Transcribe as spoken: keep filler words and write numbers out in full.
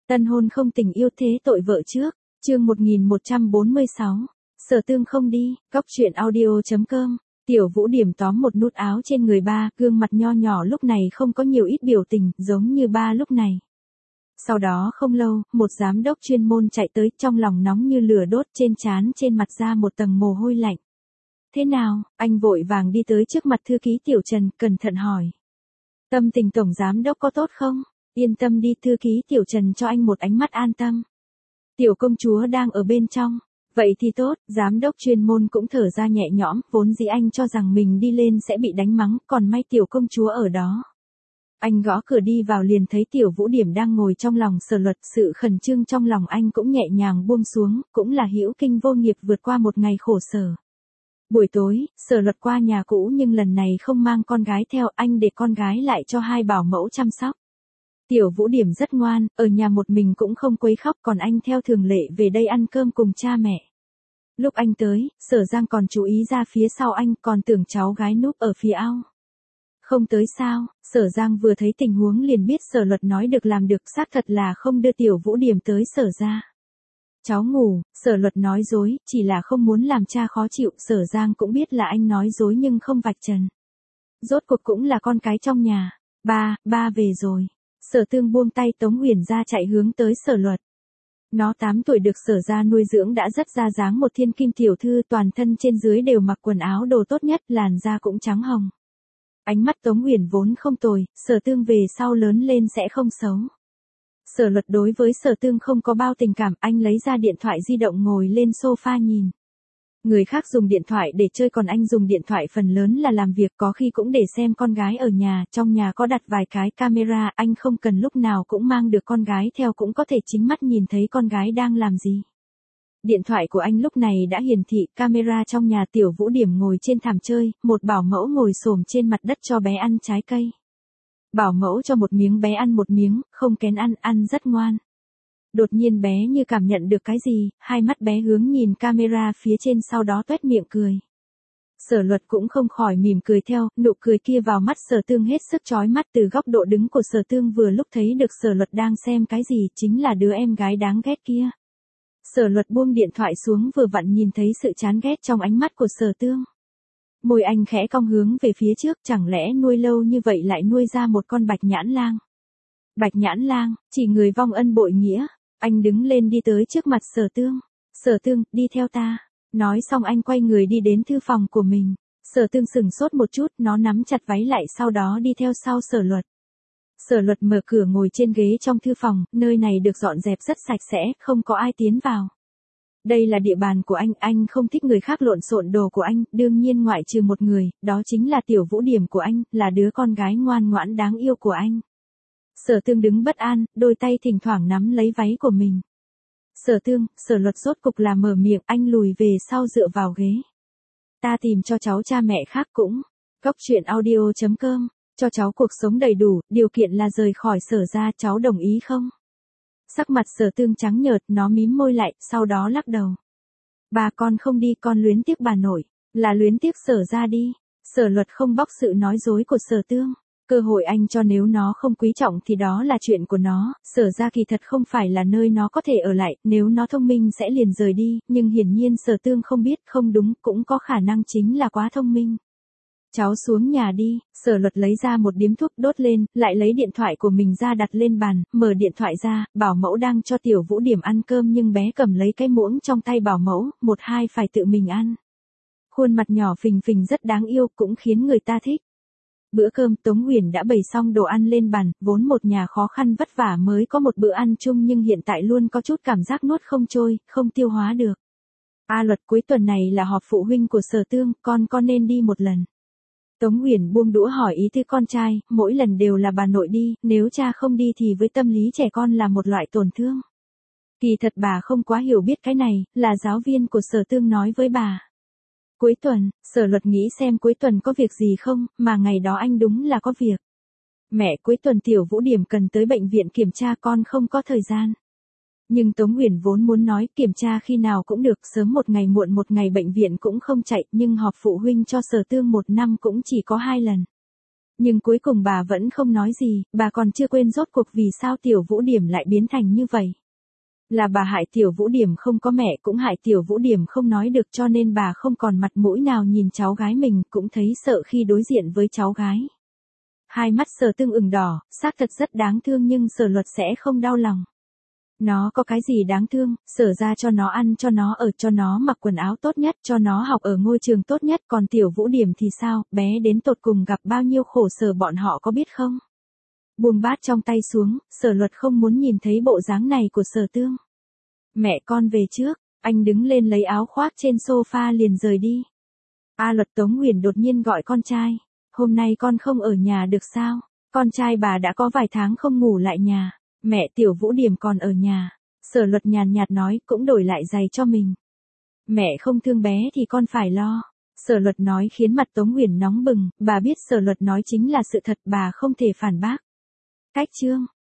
Tân hôn không tình yêu thế tội vợ trước, chương một nghìn một trăm bốn mươi sáu, Sở Tương không đi, cóc truyện audio.com, Tiểu Vũ điểm tóm một nút áo trên người ba, gương mặt nho nhỏ lúc này không có nhiều ít biểu tình, giống như ba lúc này. Sau đó không lâu, một giám đốc chuyên môn chạy tới, trong lòng nóng như lửa đốt, trên trán trên mặt ra một tầng mồ hôi lạnh. Thế nào, anh vội vàng đi tới trước mặt thư ký Tiểu Trần, cẩn thận hỏi. Tâm tình tổng giám đốc có tốt không? Yên tâm đi, thư ký Tiểu Trần cho anh một ánh mắt an tâm. Tiểu công chúa đang ở bên trong. Vậy thì tốt, giám đốc chuyên môn cũng thở ra nhẹ nhõm, vốn dĩ anh cho rằng mình đi lên sẽ bị đánh mắng, còn may tiểu công chúa ở đó. Anh gõ cửa đi vào liền thấy Tiểu Vũ Điểm đang ngồi trong lòng Sở Luật, sự khẩn trương trong lòng anh cũng nhẹ nhàng buông xuống, cũng là hữu kinh vô nghiệp vượt qua một ngày khổ sở. Buổi tối, Sở Luật qua nhà cũ nhưng lần này không mang con gái theo, anh để con gái lại cho hai bảo mẫu chăm sóc. Tiểu Vũ Điểm rất ngoan, ở nhà một mình cũng không quấy khóc, còn anh theo thường lệ về đây ăn cơm cùng cha mẹ. Lúc anh tới, Sở Giang còn chú ý ra phía sau anh, còn tưởng cháu gái núp ở phía ao. Không tới sao, Sở Giang vừa thấy tình huống liền biết Sở Luật nói được làm được, xác thật là không đưa Tiểu Vũ Điểm tới Sở gia. Cháu ngủ, Sở Luật nói dối, chỉ là không muốn làm cha khó chịu, Sở Giang cũng biết là anh nói dối nhưng không vạch trần. Rốt cuộc cũng là con cái trong nhà. Ba, ba về rồi. Sở Tương buông tay Tống Uyển ra chạy hướng tới Sở Luật. Nó tám tuổi được Sở gia nuôi dưỡng đã rất ra dáng một thiên kim tiểu thư, toàn thân trên dưới đều mặc quần áo đồ tốt nhất, làn da cũng trắng hồng. Ánh mắt Tống Uyển vốn không tồi, Sở Tương về sau lớn lên sẽ không xấu. Sở Luật đối với Sở Tương không có bao tình cảm, anh lấy ra điện thoại di động ngồi lên sofa nhìn. Người khác dùng điện thoại để chơi còn anh dùng điện thoại phần lớn là làm việc, có khi cũng để xem con gái ở nhà, trong nhà có đặt vài cái camera, anh không cần lúc nào cũng mang được con gái theo, cũng có thể chính mắt nhìn thấy con gái đang làm gì. Điện thoại của anh lúc này đã hiển thị camera trong nhà Tiểu Vũ Điểm ngồi trên thảm chơi, một bảo mẫu ngồi xổm trên mặt đất cho bé ăn trái cây. Bảo mẫu cho một miếng bé ăn một miếng, không kén ăn, ăn rất ngoan. Đột nhiên bé như cảm nhận được cái gì, hai mắt bé hướng nhìn camera phía trên sau đó toét miệng cười. Sở Luật cũng không khỏi mỉm cười theo, nụ cười kia vào mắt Sở Tương hết sức chói mắt, từ góc độ đứng của Sở Tương vừa lúc thấy được Sở Luật đang xem cái gì, chính là đứa em gái đáng ghét kia. Sở Luật buông điện thoại xuống vừa vặn nhìn thấy sự chán ghét trong ánh mắt của Sở Tương. Môi anh khẽ cong hướng về phía trước, chẳng lẽ nuôi lâu như vậy lại nuôi ra một con bạch nhãn lang. Bạch nhãn lang, chỉ người vong ân bội nghĩa. Anh đứng lên đi tới trước mặt Sở Tương. Sở Tương, đi theo ta. Nói xong anh quay người đi đến thư phòng của mình. Sở Tương sửng sốt một chút, nó nắm chặt váy lại sau đó đi theo sau Sở Luật. Sở Luật mở cửa ngồi trên ghế trong thư phòng, nơi này được dọn dẹp rất sạch sẽ, không có ai tiến vào. Đây là địa bàn của anh, anh không thích người khác lộn xộn đồ của anh, đương nhiên ngoại trừ một người, đó chính là Tiểu Vũ Điểm của anh, là đứa con gái ngoan ngoãn đáng yêu của anh. Sở Tương đứng bất an, đôi tay thỉnh thoảng nắm lấy váy của mình. Sở Tương, Sở Luật rốt cục là mở miệng, anh lùi về sau dựa vào ghế. Ta tìm cho cháu cha mẹ khác cũng. Cóc truyện audio.com, cho cháu cuộc sống đầy đủ, điều kiện là rời khỏi Sở gia, cháu đồng ý không? Sắc mặt Sở Tương trắng nhợt, nó mím môi lại, sau đó lắc đầu. Bà con không đi, con luyến tiếc bà nội, là luyến tiếc Sở gia đi. Sở Luật không bóc sự nói dối của Sở Tương. Cơ hội anh cho nếu nó không quý trọng thì đó là chuyện của nó, Sở ra kỳ thật không phải là nơi nó có thể ở lại, nếu nó thông minh sẽ liền rời đi, nhưng hiển nhiên Sở Tương không biết, không đúng, cũng có khả năng chính là quá thông minh. Cháu xuống nhà đi, Sở Luật lấy ra một điếu thuốc đốt lên, lại lấy điện thoại của mình ra đặt lên bàn, mở điện thoại ra, bảo mẫu đang cho Tiểu Vũ Điểm ăn cơm nhưng bé cầm lấy cái muỗng trong tay bảo mẫu, một hai phải tự mình ăn. Khuôn mặt nhỏ phình phình rất đáng yêu, cũng khiến người ta thích. Bữa cơm Tống Uyển đã bày xong đồ ăn lên bàn, vốn một nhà khó khăn vất vả mới có một bữa ăn chung nhưng hiện tại luôn có chút cảm giác nuốt không trôi, không tiêu hóa được. A Luật, cuối tuần này là họp phụ huynh của Sở Tương, con con nên đi một lần. Tống Uyển buông đũa hỏi ý thư con trai, mỗi lần đều là bà nội đi, nếu cha không đi thì với tâm lý trẻ con là một loại tổn thương. Kỳ thật bà không quá hiểu biết cái này, là giáo viên của Sở Tương nói với bà. Cuối tuần, Sở Luật nghĩ xem cuối tuần có việc gì không, mà ngày đó anh đúng là có việc. Mẹ, cuối tuần Tiểu Vũ Điểm cần tới bệnh viện kiểm tra, con không có thời gian. Nhưng Tống Uyển vốn muốn nói kiểm tra khi nào cũng được, sớm một ngày muộn một ngày bệnh viện cũng không chạy, nhưng họp phụ huynh cho Sở Tương một năm cũng chỉ có hai lần. Nhưng cuối cùng bà vẫn không nói gì, bà còn chưa quên rốt cuộc vì sao Tiểu Vũ Điểm lại biến thành như vậy. Là bà hại Tiểu Vũ Điểm không có mẹ, cũng hại Tiểu Vũ Điểm không nói được, cho nên bà không còn mặt mũi nào nhìn cháu gái mình, cũng thấy sợ khi đối diện với cháu gái. Hai mắt Sở Tương ửng đỏ, xác thật rất đáng thương, nhưng Sở Luật sẽ không đau lòng. Nó có cái gì đáng thương, Sở ra cho nó ăn, cho nó ở, cho nó mặc quần áo tốt nhất, cho nó học ở ngôi trường tốt nhất, còn Tiểu Vũ Điểm thì sao, bé đến tột cùng gặp bao nhiêu khổ sở bọn họ có biết không? Buông bát trong tay xuống, Sở Luật không muốn nhìn thấy bộ dáng này của Sở Tương. Mẹ con về trước, anh đứng lên lấy áo khoác trên sofa liền rời đi. A Luật, Tống Uyển đột nhiên gọi con trai. Hôm nay con không ở nhà được sao? Con trai bà đã có vài tháng không ngủ lại nhà. Mẹ, Tiểu Vũ Điểm còn ở nhà. Sở Luật nhàn nhạt nói, cũng đổi lại giày cho mình. Mẹ không thương bé thì con phải lo. Sở Luật nói khiến mặt Tống Uyển nóng bừng, bà biết Sở Luật nói chính là sự thật, bà không thể phản bác. Cách chương